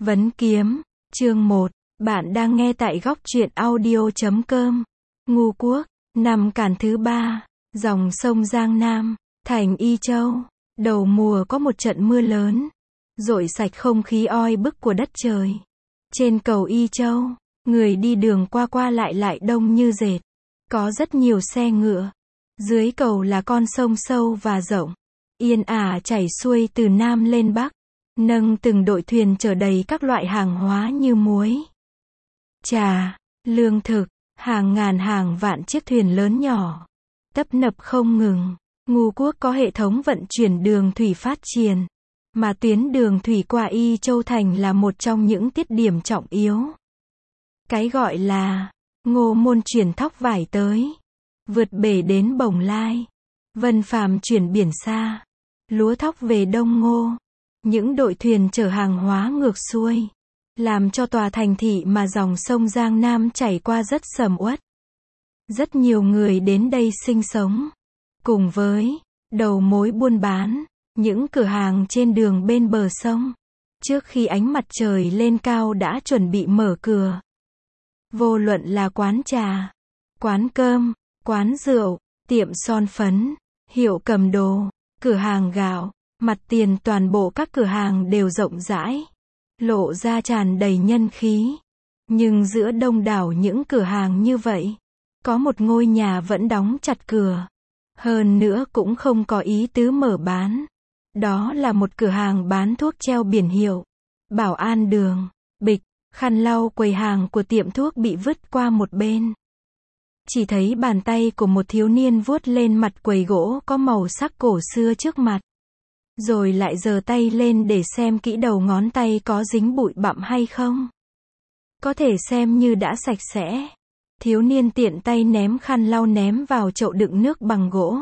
Vấn kiếm, chương 1, bạn đang nghe tại góc truyện audio.com. Ngu Quốc, năm Càn thứ 3, dòng sông Giang Nam, thành Y Châu. Đầu mùa có một trận mưa lớn, dội sạch không khí oi bức của đất trời. Trên cầu Y Châu, người đi đường qua qua lại đông như dệt. Có rất nhiều xe ngựa. Dưới cầu là con sông sâu và rộng, yên ả chảy xuôi từ Nam lên Bắc, nâng từng đội thuyền chở đầy các loại hàng hóa như muối, trà, lương thực, hàng ngàn hàng vạn chiếc thuyền lớn nhỏ, tấp nập không ngừng. Ngu Quốc có hệ thống vận chuyển đường thủy phát triển, mà tuyến đường thủy qua Y Châu Thành là một trong những tiết điểm trọng yếu. Cái gọi là Ngô Môn chuyển thóc vải tới, vượt bể đến Bồng Lai, Vân Phàm chuyển biển xa, lúa thóc về Đông Ngô. Những đội thuyền chở hàng hóa ngược xuôi, làm cho tòa thành thị mà dòng sông Giang Nam chảy qua rất sầm uất. Rất nhiều người đến đây sinh sống, cùng với đầu mối buôn bán, những cửa hàng trên đường bên bờ sông, trước khi ánh mặt trời lên cao đã chuẩn bị mở cửa. Vô luận là quán trà, quán cơm, quán rượu, tiệm son phấn, hiệu cầm đồ, cửa hàng gạo, mặt tiền, toàn bộ các cửa hàng đều rộng rãi, lộ ra tràn đầy nhân khí. Nhưng giữa đông đảo những cửa hàng như vậy, có một ngôi nhà vẫn đóng chặt cửa. Hơn nữa cũng không có ý tứ mở bán. Đó là một cửa hàng bán thuốc treo biển hiệu Bảo An Đường. Bịch, khăn lau quầy hàng của tiệm thuốc bị vứt qua một bên. Chỉ thấy bàn tay của một thiếu niên vuốt lên mặt quầy gỗ có màu sắc cổ xưa trước mặt. Rồi lại giơ tay lên để xem kỹ đầu ngón tay có dính bụi bặm hay không. Có thể xem như đã sạch sẽ. Thiếu niên tiện tay ném khăn lau ném vào chậu đựng nước bằng gỗ.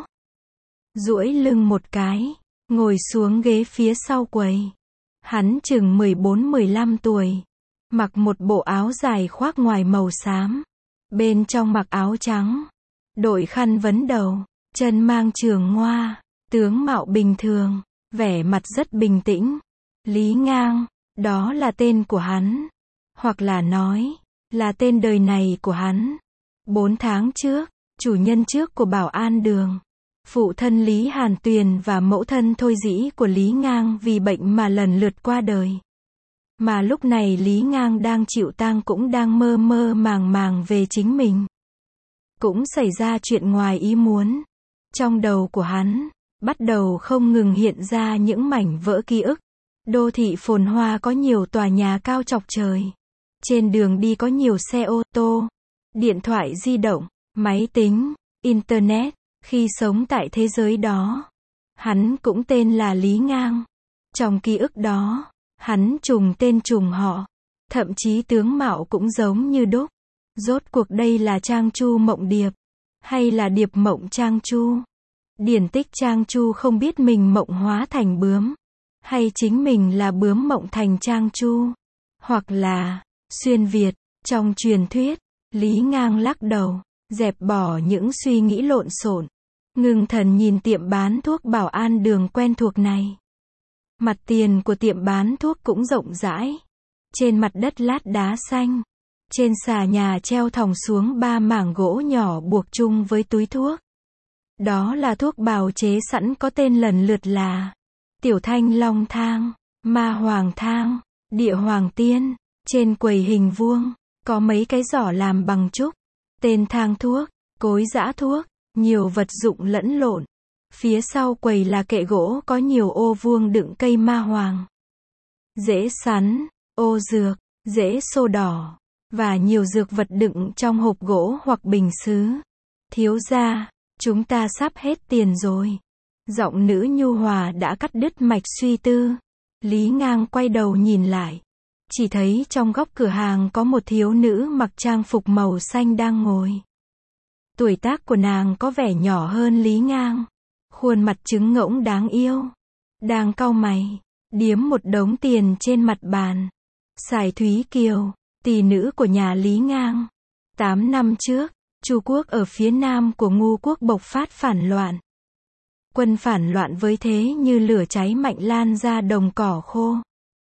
Duỗi lưng một cái, ngồi xuống ghế phía sau quầy. Hắn chừng 14-15 tuổi. Mặc một bộ áo dài khoác ngoài màu xám. Bên trong mặc áo trắng. Đội khăn vấn đầu, chân mang trường ngoa, tướng mạo bình thường, vẻ mặt rất bình tĩnh. Lý Ngang, đó là tên của hắn. Hoặc là nói, là tên đời này của hắn. 4 tháng trước, chủ nhân trước của Bảo An Đường, phụ thân Lý Hàn Tuyền và mẫu thân Thôi Dĩ của Lý Ngang vì bệnh mà lần lượt qua đời. Mà lúc này Lý Ngang đang chịu tang, cũng đang mơ mơ màng màng về chính mình. Cũng xảy ra chuyện ngoài ý muốn. Trong đầu của hắn, bắt đầu không ngừng hiện ra những mảnh vỡ ký ức. Đô thị phồn hoa có nhiều tòa nhà cao chọc trời. Trên đường đi có nhiều xe ô tô, điện thoại di động, máy tính, internet. Khi sống tại thế giới đó, hắn cũng tên là Lý Ngang. Trong ký ức đó, hắn trùng tên trùng họ, thậm chí tướng mạo cũng giống như đúc. Rốt cuộc đây là Trang Chu Mộng Điệp, hay là Điệp Mộng Trang Chu? Điển tích Trang Chu không biết mình mộng hóa thành bướm, hay chính mình là bướm mộng thành Trang Chu, hoặc là xuyên Việt. Trong truyền thuyết, Lý Ngang lắc đầu, dẹp bỏ những suy nghĩ lộn xộn, ngưng thần nhìn tiệm bán thuốc Bảo An Đường quen thuộc này. Mặt tiền của tiệm bán thuốc cũng rộng rãi. Trên mặt đất lát đá xanh. Trên xà nhà treo thòng xuống 3 mảng gỗ nhỏ buộc chung với túi thuốc. Đó là thuốc bào chế sẵn có tên lần lượt là Tiểu Thanh Long Thang, Ma Hoàng Thang, Địa Hoàng Tiên. Trên quầy hình vuông, có mấy cái giỏ làm bằng trúc. Tên thang thuốc, cối giã thuốc, nhiều vật dụng lẫn lộn. Phía sau quầy là kệ gỗ có nhiều ô vuông đựng cây ma hoàng, rễ sắn, ô dược, rễ xô đỏ, và nhiều dược vật đựng trong hộp gỗ hoặc bình sứ. Thiếu gia, chúng ta sắp hết tiền rồi. Giọng nữ nhu hòa đã cắt đứt mạch suy tư. Lý Ngang quay đầu nhìn lại. Chỉ thấy trong góc cửa hàng có một thiếu nữ mặc trang phục màu xanh đang ngồi. Tuổi tác của nàng có vẻ nhỏ hơn Lý Ngang. Khuôn mặt trứng ngỗng đáng yêu. Đang cau mày, điếm một đống tiền trên mặt bàn. Sài Thúy Kiều, tỷ nữ của nhà Lý Ngang. 8 năm trước, Chu quốc ở phía nam của Ngu quốc bộc phát phản loạn. Quân phản loạn với thế như lửa cháy mạnh lan ra đồng cỏ khô.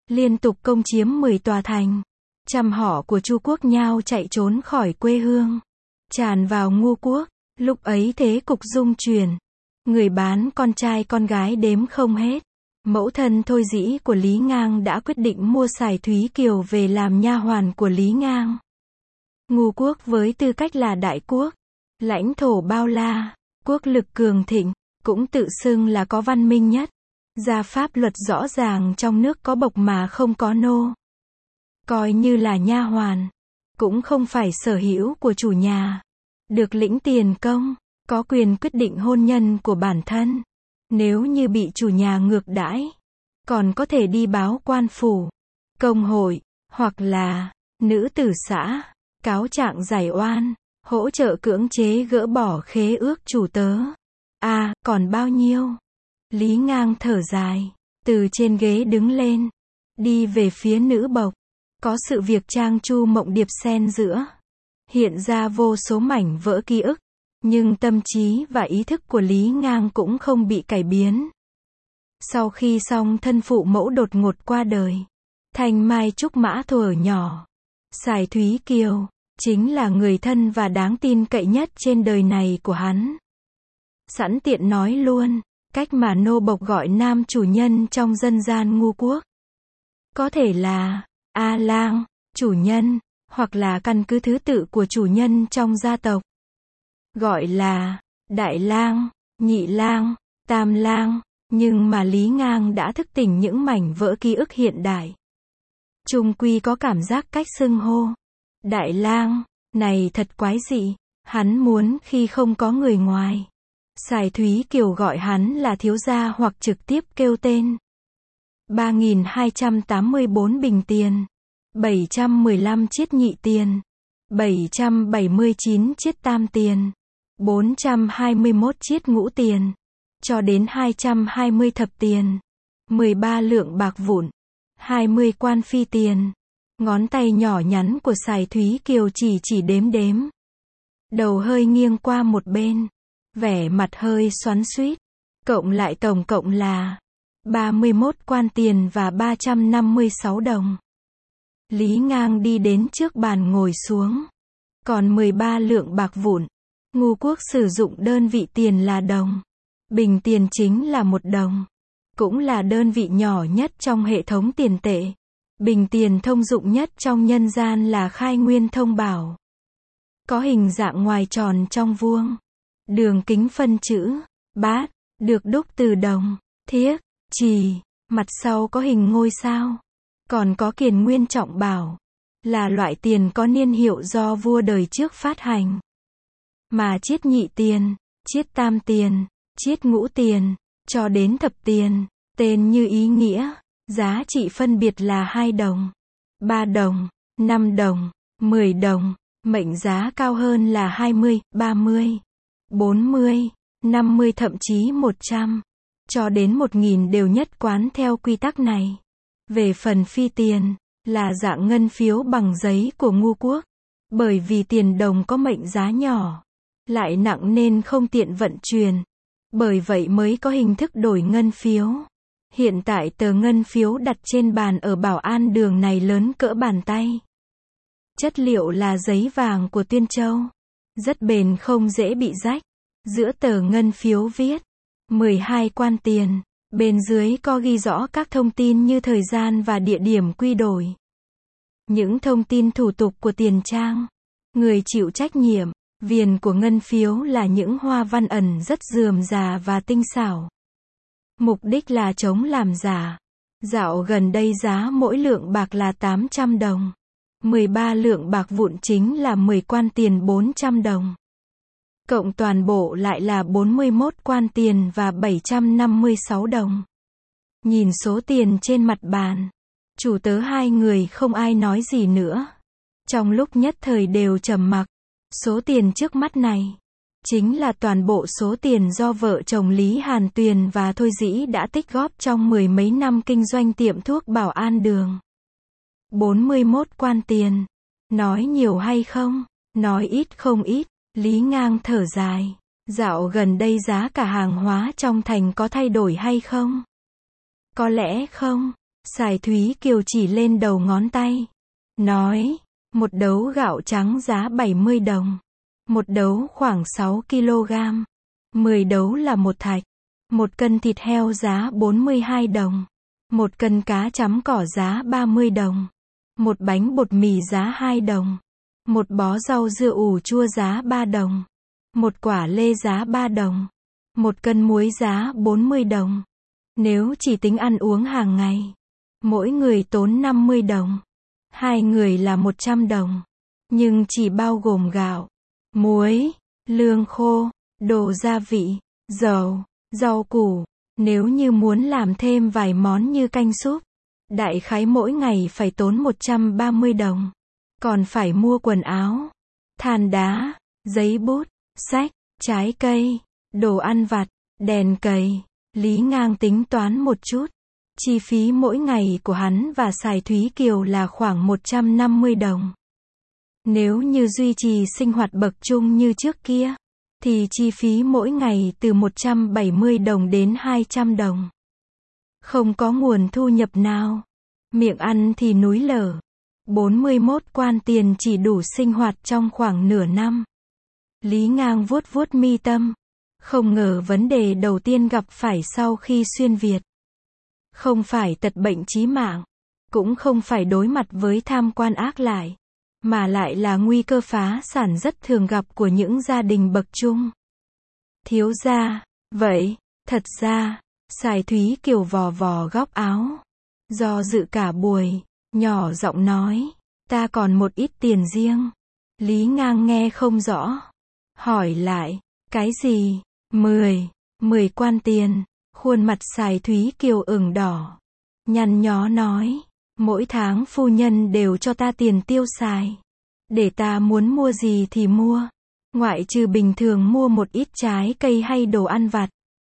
liên tục công chiếm 10 tòa thành. Trăm họ của Chu quốc nhao chạy trốn khỏi quê hương, tràn vào Ngô quốc. Lúc ấy thế cục rung chuyển, người bán con trai con gái đếm không hết. Mẫu thân Thôi Dĩ của Lý Ngang đã quyết định mua Sải Thúy Kiều về làm nha hoàn của Lý Ngang. Ngô quốc với tư cách là đại quốc, lãnh thổ bao la, quốc lực cường thịnh, cũng tự xưng là có văn minh nhất. Ra pháp luật rõ ràng, trong nước có bộc mà không có nô. Coi như là nha hoàn, cũng không phải sở hữu của chủ nhà. Được lĩnh tiền công, có quyền quyết định hôn nhân của bản thân. Nếu như bị chủ nhà ngược đãi, còn có thể đi báo quan phủ, công hội, hoặc là nữ tử xã, cáo trạng giải oan, hỗ trợ cưỡng chế gỡ bỏ khế ước chủ tớ. Còn bao nhiêu? Lý Ngang thở dài, từ trên ghế đứng lên, đi về phía nữ bộc. Có sự việc trang Chu Mộng Điệp xen giữa, hiện ra vô số mảnh vỡ ký ức, nhưng tâm trí và ý thức của Lý Ngang cũng không bị cải biến. Sau khi xong thân phụ mẫu đột ngột qua đời, Thanh Mai Trúc Mã thuở nhỏ, Sải Thúy Kiều chính là người thân và đáng tin cậy nhất trên đời này của hắn. Sẵn tiện nói luôn, cách mà nô bộc gọi nam chủ nhân trong dân gian Ngô quốc, có thể là A lang, chủ nhân, hoặc là căn cứ thứ tự của chủ nhân trong gia tộc. Gọi là đại lang, nhị lang, tam lang, nhưng mà Lý Ngang đã thức tỉnh những mảnh vỡ ký ức hiện đại. Chung quy có cảm giác cách xưng hô đại lang này thật quái dị, hắn muốn khi không có người ngoài. Sải Thúy Kiều gọi hắn là thiếu gia hoặc trực tiếp kêu tên. 3.284 bình tiền, 715 chiết nhị tiền, 779 chiết tam tiền, 421 chiết ngũ tiền, cho đến 220 thập tiền, 13 lượng bạc vụn, 20 quan phi tiền. Ngón tay nhỏ nhắn của Sải Thúy Kiều chỉ đếm. Đầu hơi nghiêng qua một bên, vẻ mặt hơi xoắn xuýt. Cộng lại tổng cộng là 31 quan tiền và 356 đồng. Lý Ngang đi đến trước bàn ngồi xuống. Còn 13 lượng bạc vụn. Ngô quốc sử dụng đơn vị tiền là đồng. Bình tiền chính là 1 đồng. Cũng là đơn vị nhỏ nhất trong hệ thống tiền tệ. Bình tiền thông dụng nhất trong nhân gian là Khai Nguyên Thông Bảo. Có hình dạng ngoài tròn trong vuông. Đường kính phân chữ bát, được đúc từ đồng, thiếc, chì, mặt sau có hình ngôi sao. Còn có Kiền Nguyên Trọng Bảo, là loại tiền có niên hiệu do vua đời trước phát hành. Mà chiết nhị tiền, chiết tam tiền, chiết ngũ tiền, cho đến thập tiền, tên như ý nghĩa, giá trị phân biệt là 2 đồng, 3 đồng, 5 đồng, 10 đồng, mệnh giá cao hơn là 20, 30, 40, 50 thậm chí 100, cho đến 1000 đều nhất quán theo quy tắc này. Về phần phi tiền, là dạng ngân phiếu bằng giấy của Ngô quốc. Bởi vì tiền đồng có mệnh giá nhỏ, lại nặng nên không tiện vận chuyển. Bởi vậy mới có hình thức đổi ngân phiếu. Hiện tại tờ ngân phiếu đặt trên bàn ở Bảo An đường này lớn cỡ bàn tay. Chất liệu là giấy vàng của Tuyên Châu. Rất bền không dễ bị rách. Giữa tờ ngân phiếu viết 12 quan tiền. Bên dưới có ghi rõ các thông tin như thời gian và địa điểm quy đổi. Những thông tin thủ tục của tiền trang. Người chịu trách nhiệm. Viền của ngân phiếu là những hoa văn ẩn rất rườm rà và tinh xảo. Mục đích là chống làm giả. Dạo gần đây giá mỗi lượng bạc là 800 đồng. 13 lượng bạc vụn chính là 10 quan tiền 400 đồng. Cộng toàn bộ lại là 41 quan tiền và 756 đồng. Nhìn số tiền trên mặt bàn, chủ tớ hai người không ai nói gì nữa. Trong lúc nhất thời đều trầm mặc. Số tiền trước mắt này chính là toàn bộ số tiền do vợ chồng Lý Hàn Tuyền và Thôi Dĩ đã tích góp trong 10 mấy năm kinh doanh tiệm thuốc Bảo An đường. 41 quan tiền. Nói nhiều hay không? Nói ít không ít. Lý Ngang thở dài. Dạo gần đây giá cả hàng hóa trong thành có thay đổi hay không? Có lẽ không. Sài Thúy Kiều chỉ lên đầu ngón tay. Nói, một đấu gạo trắng giá 70 đồng. Một đấu khoảng 6 kg. 10 đấu là một thạch. Một cân thịt heo giá 42 đồng. Một cân cá chấm cỏ giá 30 đồng. Một bánh bột mì giá 2 đồng. Một bó rau dưa ủ chua giá 3 đồng. Một quả lê giá 3 đồng. Một cân muối giá 40 đồng. Nếu chỉ tính ăn uống hàng ngày, mỗi người tốn 50 đồng. Hai người là 100 đồng. Nhưng chỉ bao gồm gạo, muối, lương khô, đồ gia vị, dầu, rau củ. Nếu như muốn làm thêm vài món như canh súp, đại khái mỗi ngày phải tốn 130 đồng. Còn phải mua quần áo, than đá, giấy bút, sách, trái cây, đồ ăn vặt, đèn cầy. Lý Ngang tính toán một chút. Chi phí mỗi ngày của hắn và Sài Thúy Kiều là khoảng 150 đồng. Nếu như duy trì sinh hoạt bậc trung như trước kia, thì chi phí mỗi ngày từ 170 đồng đến 200 đồng. Không có nguồn thu nhập nào. Miệng ăn thì núi lở. 41 quan tiền chỉ đủ sinh hoạt trong khoảng nửa năm. Lý Ngang vuốt vuốt mi tâm. Không ngờ vấn đề đầu tiên gặp phải sau khi xuyên Việt không phải tật bệnh chí mạng, cũng không phải đối mặt với tham quan ác lại, mà lại là nguy cơ phá sản rất thường gặp của những gia đình bậc trung. Thiếu gia, vậy, thật ra, Sài Thúy Kiều vò vò góc áo, do dự cả buổi, nhỏ giọng nói, ta còn một ít tiền riêng. Lý Ngang nghe không rõ, hỏi lại, cái gì? 10 quan tiền. Khuôn mặt Sài Thúy Kiều ửng đỏ, nhăn nhó nói, mỗi tháng phu nhân đều cho ta tiền tiêu xài, để ta muốn mua gì thì mua, ngoại trừ bình thường mua một ít trái cây hay đồ ăn vặt,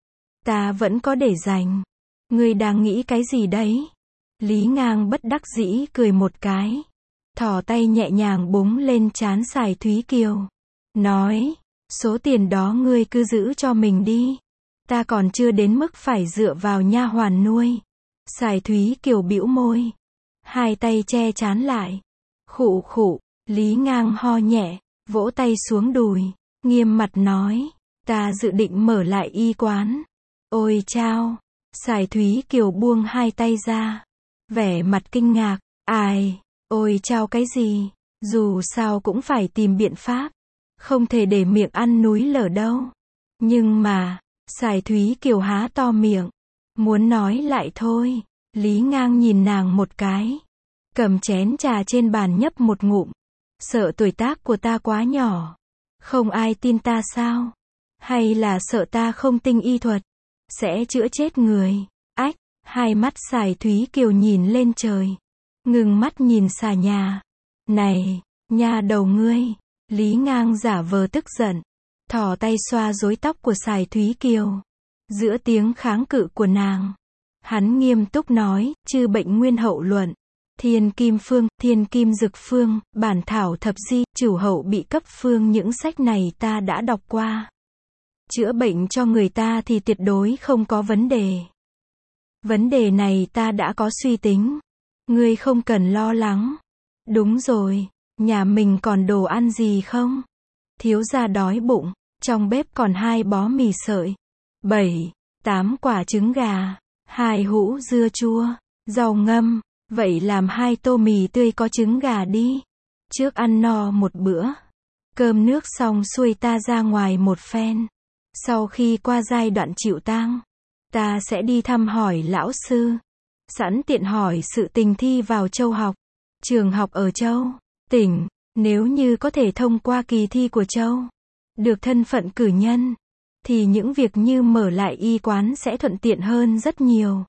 ta vẫn có để dành. Ngươi đang nghĩ cái gì đấy? Lý Ngang bất đắc dĩ cười một cái, thò tay nhẹ nhàng búng lên trán Sài Thúy Kiều, nói, số tiền đó ngươi cứ giữ cho mình đi. Ta còn chưa đến mức phải dựa vào nha hoàn nuôi. Sài Thúy Kiều bĩu môi, hai tay che trán lại. Khụ khụ. Lý Ngang ho nhẹ, vỗ tay xuống đùi, nghiêm mặt nói, ta dự định mở lại y quán. Ôi chao. Sài Thúy Kiều buông hai tay ra, vẻ mặt kinh ngạc, ai, ôi chao cái gì, dù sao cũng phải tìm biện pháp, không thể để miệng ăn núi lở đâu. Nhưng mà, Sài Thúy Kiều há to miệng, muốn nói lại thôi. Lý Ngang nhìn nàng một cái, cầm chén trà trên bàn nhấp một ngụm, sợ tuổi tác của ta quá nhỏ, không ai tin ta sao? Hay là sợ ta không tinh y thuật, sẽ chữa chết người? Ách, hai mắt Sài Thúy Kiều nhìn lên trời, ngừng mắt nhìn xà nhà. Này, nha đầu ngươi. Lý Ngang giả vờ tức giận, thò tay xoa rối tóc của Sài Thúy Kiều. Giữa tiếng kháng cự của nàng, hắn nghiêm túc nói, chư bệnh nguyên hậu luận, thiên kim phương, thiên kim dực phương, bản thảo thập di, chủ hậu bị cấp phương, những sách này ta đã đọc qua. Chữa bệnh cho người ta thì tuyệt đối không có vấn đề. Vấn đề này ta đã có suy tính. Ngươi không cần lo lắng. Đúng rồi, nhà mình còn đồ ăn gì không? Thiếu gia đói bụng, trong bếp còn 2 bó mì sợi, 7-8 quả trứng gà, 2 hũ dưa chua, rau ngâm, vậy làm 2 tô mì tươi có trứng gà đi. Trước ăn no một bữa, cơm nước xong xuôi ta ra ngoài một phen. Sau khi qua giai đoạn chịu tang, ta sẽ đi thăm hỏi lão sư, sẵn tiện hỏi sự tình thi vào châu học, trường học ở châu, tỉnh, nếu như có thể thông qua kỳ thi của châu, được thân phận cử nhân, thì những việc như mở lại y quán sẽ thuận tiện hơn rất nhiều.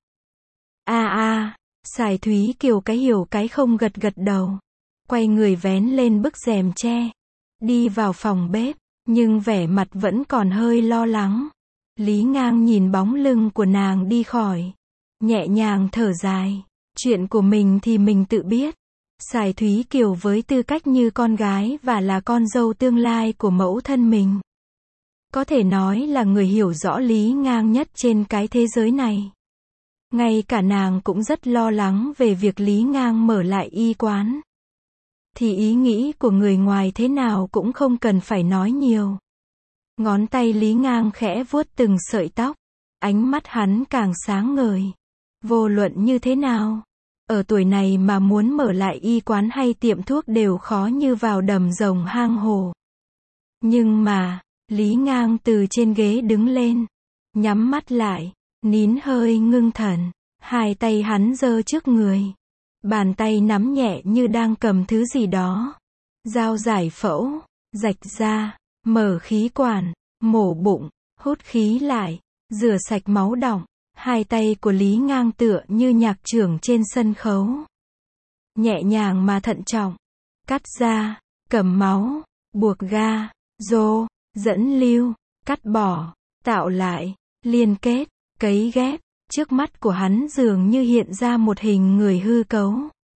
Sài Thúy Kiều cái hiểu cái không gật gật đầu, quay người vén lên bức rèm tre, đi vào phòng bếp, nhưng vẻ mặt vẫn còn hơi lo lắng. Lý Ngang nhìn bóng lưng của nàng đi khỏi, nhẹ nhàng thở dài, chuyện của mình thì mình tự biết. Sài Thúy Kiều với tư cách như con gái và là con dâu tương lai của mẫu thân mình, có thể nói là người hiểu rõ Lý Ngang nhất trên cái thế giới này. Ngay cả nàng cũng rất lo lắng về việc Lý Ngang mở lại y quán. Thì ý nghĩ của người ngoài thế nào cũng không cần phải nói nhiều. Ngón tay Lý Ngang khẽ vuốt từng sợi tóc. Ánh mắt hắn càng sáng ngời. Vô luận như thế nào, ở tuổi này mà muốn mở lại y quán hay tiệm thuốc đều khó như vào đầm rồng hang hổ. Nhưng mà, Lý Ngang từ trên ghế đứng lên, nhắm mắt lại, nín hơi ngưng thần, hai tay hắn giơ trước người. Bàn tay nắm nhẹ như đang cầm thứ gì đó. Dao giải phẫu, rạch da, mở khí quản, mổ bụng, hút khí lại, rửa sạch máu đọng. Hai tay của Lý Ngang tựa như nhạc trưởng trên sân khấu. Nhẹ nhàng mà thận trọng. Cắt da, cầm máu, buộc ga, rô, dẫn lưu, cắt bỏ, tạo lại, liên kết, cấy ghép. Trước mắt của hắn dường như hiện ra một hình người hư cấu.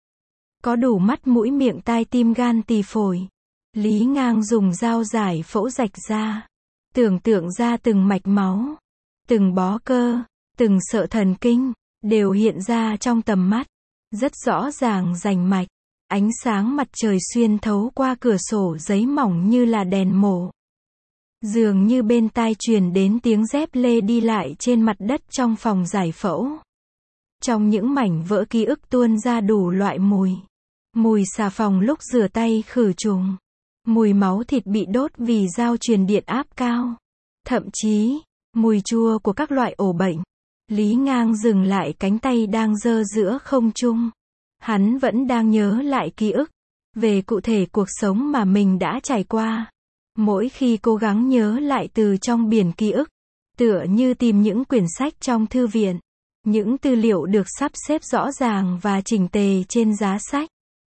Có đủ mắt mũi miệng tai tim gan tỳ phổi. Lý Ngang dùng dao giải phẫu rạch ra. Tưởng tượng ra từng mạch máu, từng bó cơ, từng sợi thần kinh, đều hiện ra trong tầm mắt. Rất rõ ràng rành mạch. Ánh sáng mặt trời xuyên thấu qua cửa sổ giấy mỏng như là đèn mổ. Dường như bên tai truyền đến tiếng dép lê đi lại trên mặt đất trong phòng giải phẫu. Trong những mảnh vỡ ký ức tuôn ra đủ loại mùi. Mùi xà phòng lúc rửa tay khử trùng. Mùi máu thịt bị đốt vì dao truyền điện áp cao. Thậm chí, mùi chua của các loại ổ bệnh. Lý Ngang dừng lại cánh tay đang giơ giữa không trung. Hắn vẫn đang nhớ lại ký ức. Về cụ thể cuộc sống mà mình đã trải qua. Mỗi khi cố gắng nhớ lại từ trong biển ký ức. Tựa như tìm những quyển sách trong thư viện. Những tư liệu được sắp xếp rõ ràng và chỉnh tề trên giá sách.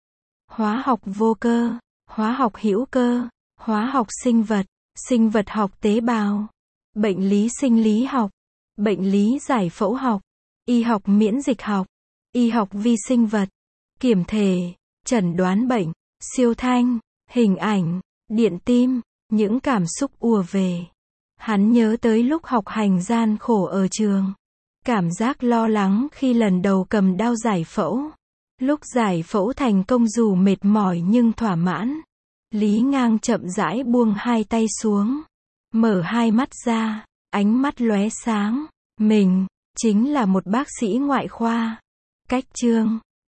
Hóa học vô cơ, hóa học hữu cơ, hóa học sinh vật học tế bào, bệnh lý sinh lý học, bệnh lý giải phẫu học, y học miễn dịch học, y học vi sinh vật, kiểm thể, chẩn đoán bệnh, siêu thanh, hình ảnh, điện tim, những cảm xúc ùa về. Hắn nhớ tới lúc học hành gian khổ ở trường. Cảm giác lo lắng khi lần đầu cầm đao giải phẫu. Lúc giải phẫu thành công dù mệt mỏi nhưng thỏa mãn. Lý Ngang chậm rãi buông hai tay xuống. Mở hai mắt ra, ánh mắt lóe sáng. Mình, chính là một bác sĩ ngoại khoa. Cách chương